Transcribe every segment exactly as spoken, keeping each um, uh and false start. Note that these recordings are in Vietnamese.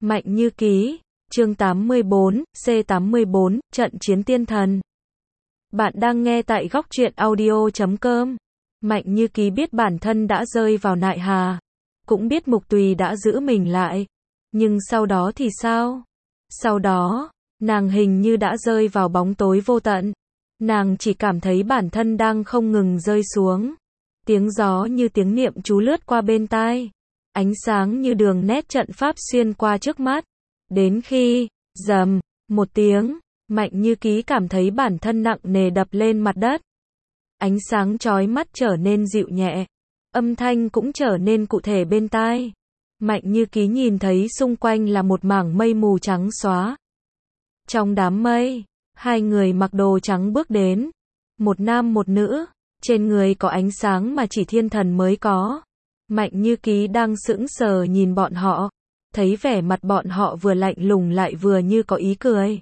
Mạnh Như Ký, chương tám mươi bốn, C tám mươi bốn, Trận chiến tiên thần. Bạn đang nghe tại góc truyện audio chấm com. Mạnh Như Ký biết bản thân đã rơi vào nại hà, cũng biết Mục Tùy đã giữ mình lại. Nhưng sau đó thì sao? Sau đó, nàng hình như đã rơi vào bóng tối vô tận. Nàng chỉ cảm thấy bản thân đang không ngừng rơi xuống. Tiếng gió như tiếng niệm chú lướt qua bên tai. Ánh sáng như đường nét trận pháp xuyên qua trước mắt. Đến khi, rầm, một tiếng, Mạnh Như Ký cảm thấy bản thân nặng nề đập lên mặt đất. Ánh sáng chói mắt trở nên dịu nhẹ. Âm thanh cũng trở nên cụ thể bên tai. Mạnh Như Ký nhìn thấy xung quanh là một mảng mây mù trắng xóa. Trong đám mây, hai người mặc đồ trắng bước đến. Một nam một nữ, trên người có ánh sáng mà chỉ thiên thần mới có. Mạnh Như Ký đang sững sờ nhìn bọn họ, thấy vẻ mặt bọn họ vừa lạnh lùng lại vừa như có ý cười.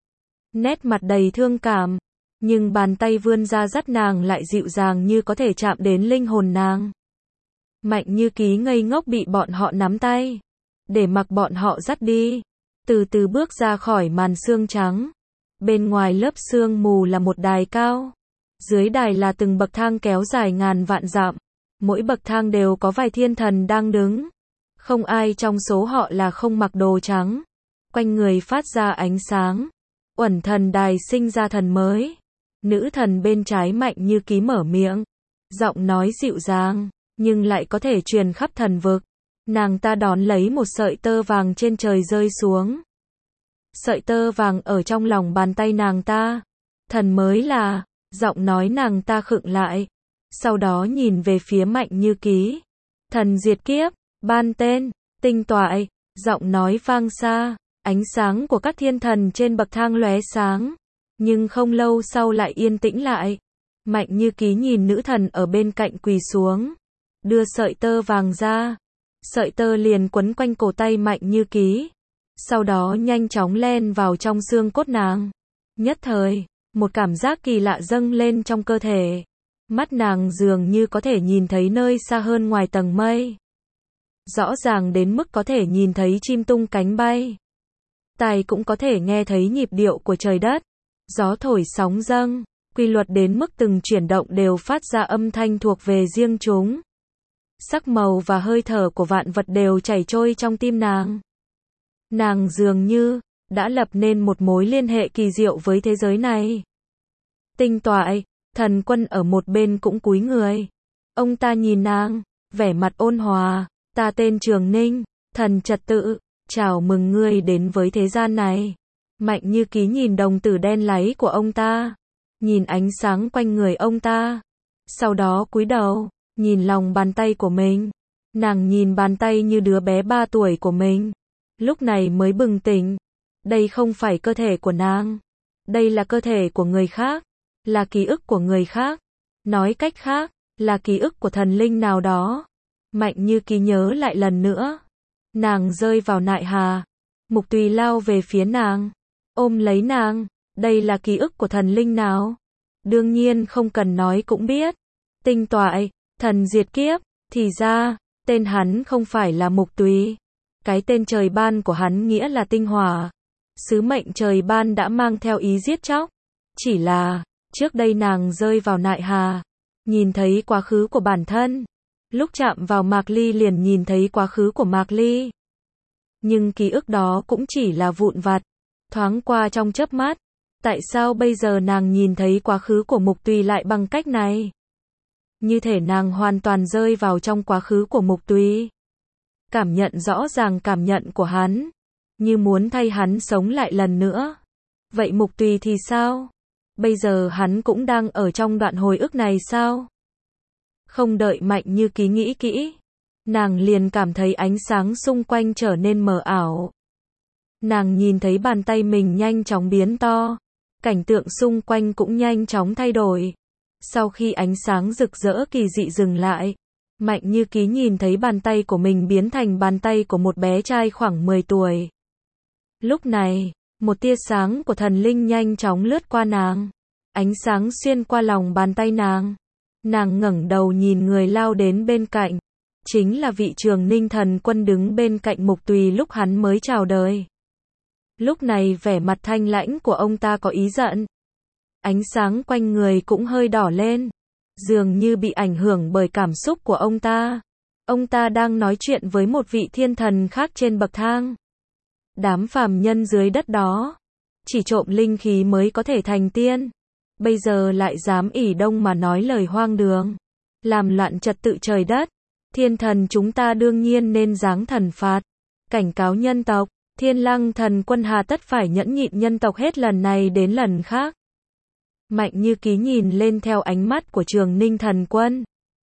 Nét mặt đầy thương cảm, nhưng bàn tay vươn ra dắt nàng lại dịu dàng như có thể chạm đến linh hồn nàng. Mạnh Như Ký ngây ngốc bị bọn họ nắm tay, để mặc bọn họ dắt đi, từ từ bước ra khỏi màn sương trắng. Bên ngoài lớp sương mù là một đài cao, dưới đài là từng bậc thang kéo dài ngàn vạn dặm. Mỗi bậc thang đều có vài thiên thần đang đứng. Không ai trong số họ là không mặc đồ trắng. Quanh người phát ra ánh sáng. Uẩn thần đài sinh ra thần mới. Nữ thần bên trái Mạnh Như Ký mở miệng. Giọng nói dịu dàng, nhưng lại có thể truyền khắp thần vực. Nàng ta đón lấy một sợi tơ vàng trên trời rơi xuống. Sợi tơ vàng ở trong lòng bàn tay nàng ta. Thần mới là, giọng nói nàng ta khựng lại. Sau đó nhìn về phía Mạnh Như Ký. Thần diệt kiếp, ban tên, tinh toại, giọng nói vang xa, ánh sáng của các thiên thần trên bậc thang lóe sáng, nhưng không lâu sau lại yên tĩnh lại. Mạnh Như Ký nhìn nữ thần ở bên cạnh quỳ xuống, đưa sợi tơ vàng ra, sợi tơ liền quấn quanh cổ tay Mạnh Như Ký, sau đó nhanh chóng len vào trong xương cốt nàng. Nhất thời, một cảm giác kỳ lạ dâng lên trong cơ thể. Mắt nàng dường như có thể nhìn thấy nơi xa hơn ngoài tầng mây. Rõ ràng đến mức có thể nhìn thấy chim tung cánh bay. Tai cũng có thể nghe thấy nhịp điệu của trời đất. Gió thổi sóng dâng, quy luật đến mức từng chuyển động đều phát ra âm thanh thuộc về riêng chúng. Sắc màu và hơi thở của vạn vật đều chảy trôi trong tim nàng. Nàng dường như đã lập nên một mối liên hệ kỳ diệu với thế giới này. Tinh toại, thần quân ở một bên cũng cúi người. Ông ta nhìn nàng, vẻ mặt ôn hòa. Ta tên Trường Ninh, thần trật tự, chào mừng ngươi đến với thế gian này. Mạnh Như Ký nhìn đồng tử đen láy của ông ta, nhìn ánh sáng quanh người ông ta. Sau đó cúi đầu, nhìn lòng bàn tay của mình. Nàng nhìn bàn tay như đứa bé ba tuổi của mình. Lúc này mới bừng tỉnh. Đây không phải cơ thể của nàng. Đây là cơ thể của người khác. Là ký ức của người khác. Nói cách khác, là ký ức của thần linh nào đó. Mạnh Như Ký nhớ lại lần nữa. Nàng rơi vào nại hà. Mục Tùy lao về phía nàng, ôm lấy nàng. Đây là ký ức của thần linh nào? Đương nhiên không cần nói cũng biết. Tinh toại, thần diệt kiếp. Thì ra, tên hắn không phải là Mục Tùy. Cái tên trời ban của hắn nghĩa là tinh hỏa. Sứ mệnh trời ban đã mang theo ý giết chóc. Chỉ là, trước đây nàng rơi vào nại hà, nhìn thấy quá khứ của bản thân. Lúc chạm vào Mạc Ly liền nhìn thấy quá khứ của Mạc Ly. Nhưng ký ức đó cũng chỉ là vụn vặt, thoáng qua trong chớp mắt. Tại sao bây giờ nàng nhìn thấy quá khứ của Mục Tùy lại bằng cách này? Như thể nàng hoàn toàn rơi vào trong quá khứ của Mục Tùy. Cảm nhận rõ ràng cảm nhận của hắn, như muốn thay hắn sống lại lần nữa. Vậy Mục Tùy thì sao? Bây giờ hắn cũng đang ở trong đoạn hồi ức này sao? Không đợi Mạnh Như Ký nghĩ kỹ, nàng liền cảm thấy ánh sáng xung quanh trở nên mờ ảo. Nàng nhìn thấy bàn tay mình nhanh chóng biến to, cảnh tượng xung quanh cũng nhanh chóng thay đổi. Sau khi ánh sáng rực rỡ kỳ dị dừng lại, Mạnh Như Ký nhìn thấy bàn tay của mình biến thành bàn tay của một bé trai khoảng mười tuổi. Lúc này, một tia sáng của thần linh nhanh chóng lướt qua nàng. Ánh sáng xuyên qua lòng bàn tay nàng. Nàng ngẩng đầu nhìn người lao đến bên cạnh. chính là vị Trường Ninh thần quân đứng bên cạnh Mục Tùy lúc hắn mới chào đời. Lúc này vẻ mặt thanh lãnh của ông ta có ý giận. Ánh sáng quanh người cũng hơi đỏ lên, dường như bị ảnh hưởng bởi cảm xúc của ông ta. Ông ta đang nói chuyện với một vị thiên thần khác trên bậc thang. Đám phàm nhân dưới đất đó, chỉ trộm linh khí mới có thể thành tiên. Bây giờ lại dám ỷ đông mà nói lời hoang đường, làm loạn trật tự trời đất. Thiên thần chúng ta đương nhiên nên giáng thần phạt, cảnh cáo nhân tộc. Thiên Lăng thần quân hà tất phải nhẫn nhịn nhân tộc hết lần này đến lần khác. Mạnh Như Ký nhìn lên theo ánh mắt của Trường Ninh thần quân.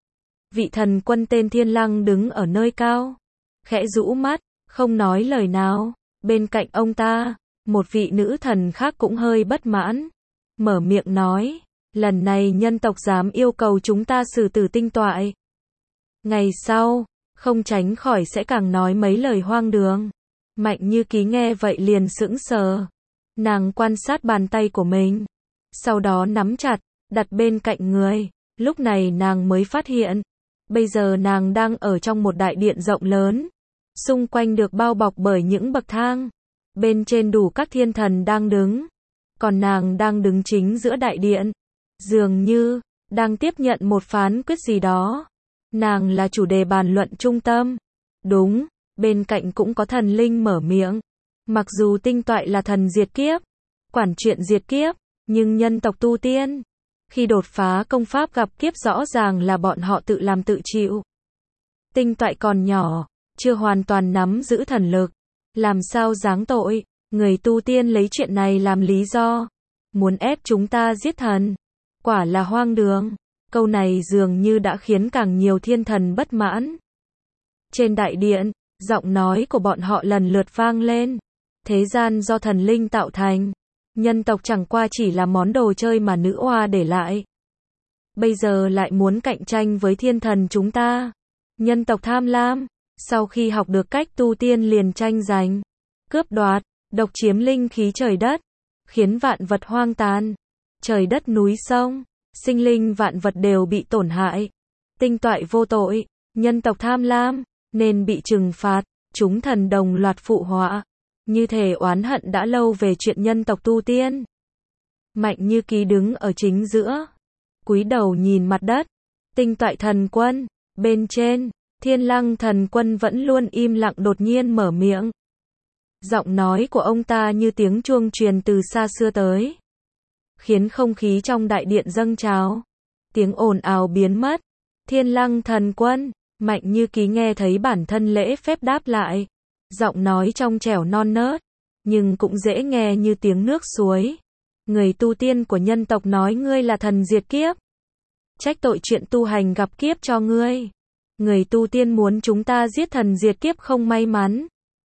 Vị thần quân tên Thiên Lăng đứng ở nơi cao, khẽ rũ mắt, không nói lời nào. Bên cạnh ông ta, một vị nữ thần khác cũng hơi bất mãn, mở miệng nói, lần này nhân tộc dám yêu cầu chúng ta xử tử Tinh Toại. Ngày sau, không tránh khỏi sẽ càng nói mấy lời hoang đường. Mạnh Như Ký nghe vậy liền sững sờ. Nàng quan sát bàn tay của mình, sau đó nắm chặt, đặt bên cạnh người. Lúc này nàng mới phát hiện, bây giờ nàng đang ở trong một đại điện rộng lớn, xung quanh được bao bọc bởi những bậc thang. Bên trên đủ các thiên thần đang đứng, còn nàng đang đứng chính giữa đại điện, dường như đang tiếp nhận một phán quyết gì đó. Nàng là chủ đề bàn luận trung tâm. Đúng, bên cạnh cũng có thần linh mở miệng. Mặc dù Tinh Toại là thần diệt kiếp, quản chuyện diệt kiếp, nhưng nhân tộc tu tiên, khi đột phá công pháp gặp kiếp rõ ràng là bọn họ tự làm tự chịu. Tinh Toại còn nhỏ, chưa hoàn toàn nắm giữ thần lực, làm sao giáng tội. Người tu tiên lấy chuyện này làm lý do, muốn ép chúng ta giết thần. Quả là hoang đường. Câu này dường như đã khiến càng nhiều thiên thần bất mãn. Trên đại điện, giọng nói của bọn họ lần lượt vang lên. Thế gian do thần linh tạo thành, nhân tộc chẳng qua chỉ là món đồ chơi mà nữ oa để lại. Bây giờ lại muốn cạnh tranh với thiên thần chúng ta. Nhân tộc tham lam, sau khi học được cách tu tiên liền tranh giành, cướp đoạt, độc chiếm linh khí trời đất, khiến vạn vật hoang tàn. Trời đất núi sông, sinh linh vạn vật đều bị tổn hại. Tinh Toại vô tội, nhân tộc tham lam, nên bị trừng phạt. Chúng thần đồng loạt phụ họa, như thể oán hận đã lâu về chuyện nhân tộc tu tiên. Mạnh Như Ký đứng ở chính giữa, cúi đầu nhìn mặt đất. Tinh Toại thần quân, bên trên, Thiên Lăng thần quân vẫn luôn im lặng đột nhiên mở miệng. Giọng nói của ông ta như tiếng chuông truyền từ xa xưa tới, khiến không khí trong đại điện dâng trào. Tiếng ồn ào biến mất. Thiên Lăng thần quân, Mạnh Như Ký nghe thấy bản thân lễ phép đáp lại. Giọng nói trong trẻo non nớt, nhưng cũng dễ nghe như tiếng nước suối. Người tu tiên của nhân tộc nói ngươi là thần diệt kiếp, trách tội chuyện tu hành gặp kiếp cho ngươi. Người tu tiên muốn chúng ta giết thần diệt kiếp không may mắn,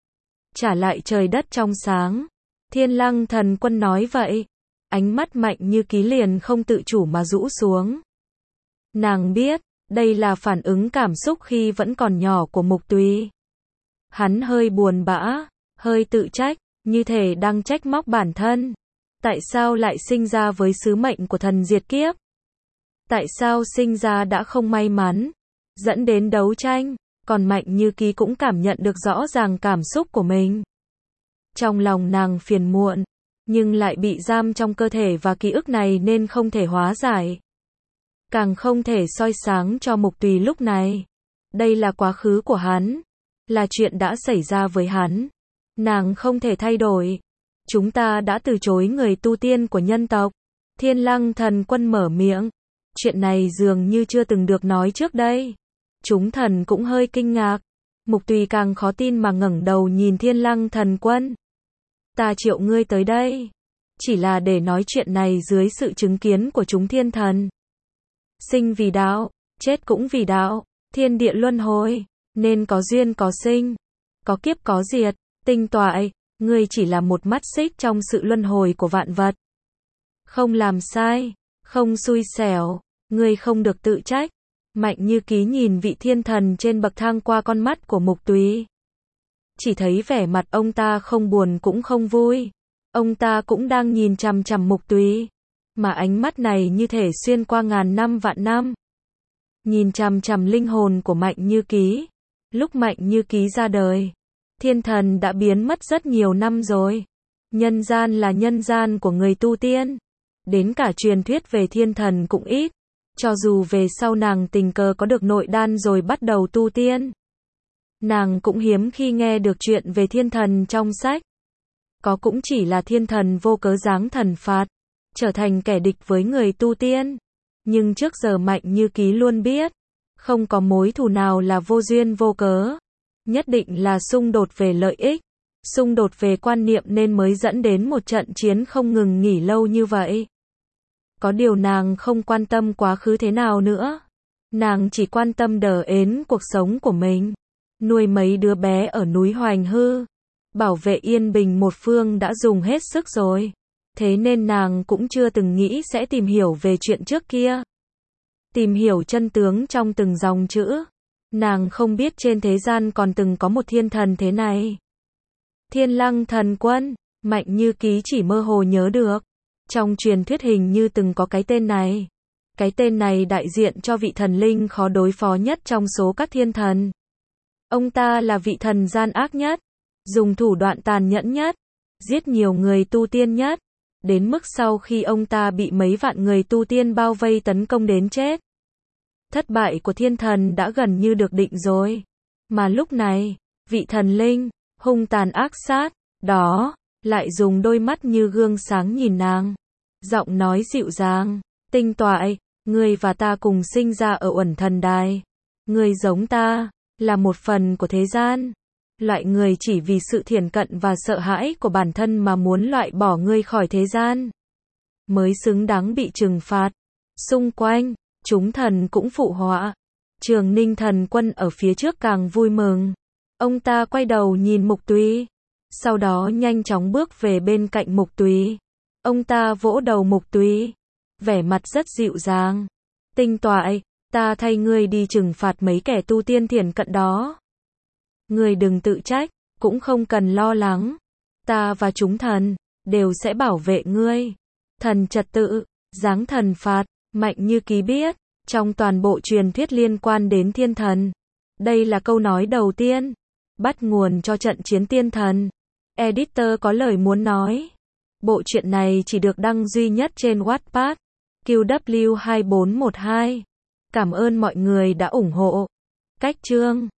trả lại trời đất trong sáng. Thiên Lăng thần quân nói vậy, ánh mắt Mạnh Như Ký liền không tự chủ mà rũ xuống. Nàng biết, đây là phản ứng cảm xúc khi vẫn còn nhỏ của Mục Tùy. Hắn hơi buồn bã, hơi tự trách, như thể đang trách móc bản thân. Tại sao lại sinh ra với sứ mệnh của thần diệt kiếp? Tại sao sinh ra đã không may mắn, dẫn đến đấu tranh? Còn Mạnh Như Ký cũng cảm nhận được rõ ràng cảm xúc của mình. Trong lòng nàng phiền muộn, nhưng lại bị giam trong cơ thể và ký ức này nên không thể hóa giải. Càng không thể soi sáng cho Mục Tùy lúc này. Đây là quá khứ của hắn, là chuyện đã xảy ra với hắn. Nàng không thể thay đổi. Chúng ta đã từ chối người tu tiên của nhân tộc. Thiên Lăng thần quân mở miệng. Chuyện này dường như chưa từng được nói trước đây. Chúng thần cũng hơi kinh ngạc. Mục Tùy càng khó tin mà ngẩng đầu nhìn Thiên Lăng thần quân. Ta triệu ngươi tới đây, chỉ là để nói chuyện này dưới sự chứng kiến của chúng thiên thần. Sinh vì đạo, chết cũng vì đạo. Thiên địa luân hồi, nên có duyên có sinh, có kiếp có diệt. Tinh Toại, ngươi chỉ là một mắt xích trong sự luân hồi của vạn vật. Không làm sai, không xui xẻo, ngươi không được tự trách. Mạnh Như Ký nhìn vị thiên thần trên bậc thang qua con mắt của Mục Tùy. Chỉ thấy vẻ mặt ông ta không buồn cũng không vui. Ông ta cũng đang nhìn chằm chằm Mục Tùy, mà ánh mắt này như thể xuyên qua ngàn năm vạn năm. nhìn chằm chằm linh hồn của Mạnh Như Ký. Lúc Mạnh Như Ký ra đời, thiên thần đã biến mất rất nhiều năm rồi. Nhân gian là nhân gian của người tu tiên. Đến cả truyền thuyết về thiên thần cũng ít. Cho dù về sau nàng tình cờ có được nội đan rồi bắt đầu tu tiên, nàng cũng hiếm khi nghe được chuyện về thiên thần trong sách. Có cũng chỉ là thiên thần vô cớ giáng thần phạt, trở thành kẻ địch với người tu tiên. Nhưng trước giờ Mạnh Như Ký luôn biết, không có mối thù nào là vô duyên vô cớ. Nhất định là xung đột về lợi ích, xung đột về quan niệm nên mới dẫn đến một trận chiến không ngừng nghỉ lâu như vậy. Có điều nàng không quan tâm quá khứ thế nào nữa. Nàng chỉ quan tâm đờ ến cuộc sống của mình. Nuôi mấy đứa bé ở núi Hoành Hư, bảo vệ yên bình một phương đã dùng hết sức rồi. Thế nên nàng cũng chưa từng nghĩ sẽ tìm hiểu về chuyện trước kia. Tìm hiểu chân tướng trong từng dòng chữ. Nàng không biết trên thế gian còn từng có một thiên thần thế này. Thiên Lăng Thần Quân, Mạnh Như Ký chỉ mơ hồ nhớ được. Trong truyền thuyết hình như từng có cái tên này. Cái tên này đại diện cho vị thần linh khó đối phó nhất trong số các thiên thần. Ông ta là vị thần gian ác nhất, dùng thủ đoạn tàn nhẫn nhất, giết nhiều người tu tiên nhất, đến mức sau khi ông ta bị mấy vạn người tu tiên bao vây tấn công đến chết. Thất bại của thiên thần đã gần như được định rồi. Mà lúc này, vị thần linh, hung tàn ác sát, đó, lại dùng đôi mắt như gương sáng nhìn nàng. Giọng nói dịu dàng, tinh toại, ngươi và ta cùng sinh ra ở Uẩn Thần Đài. Ngươi giống ta, là một phần của thế gian. Loại người chỉ vì sự thiển cận và sợ hãi của bản thân mà muốn loại bỏ ngươi khỏi thế gian, mới xứng đáng bị trừng phạt. Xung quanh, chúng thần cũng phụ họa. Trường Ninh Thần Quân ở phía trước càng vui mừng. Ông ta quay đầu nhìn Mục Túy, sau đó nhanh chóng bước về bên cạnh Mục Túy. Ông ta vỗ đầu Mục Túy, vẻ mặt rất dịu dàng. Tinh toại, ta thay ngươi đi trừng phạt mấy kẻ tu tiên thiển cận đó. Ngươi đừng tự trách, cũng không cần lo lắng. Ta và chúng thần đều sẽ bảo vệ ngươi. Thần trật tự, giáng thần phạt, Mạnh Như Ký biết, trong toàn bộ truyền thuyết liên quan đến thiên thần, đây là câu nói đầu tiên, bắt nguồn cho trận chiến tiên thần. Editor có lời muốn nói. Bộ truyện này chỉ được đăng duy nhất trên Wattpad, Q W hai bốn một hai. Cảm ơn mọi người đã ủng hộ. Cách chương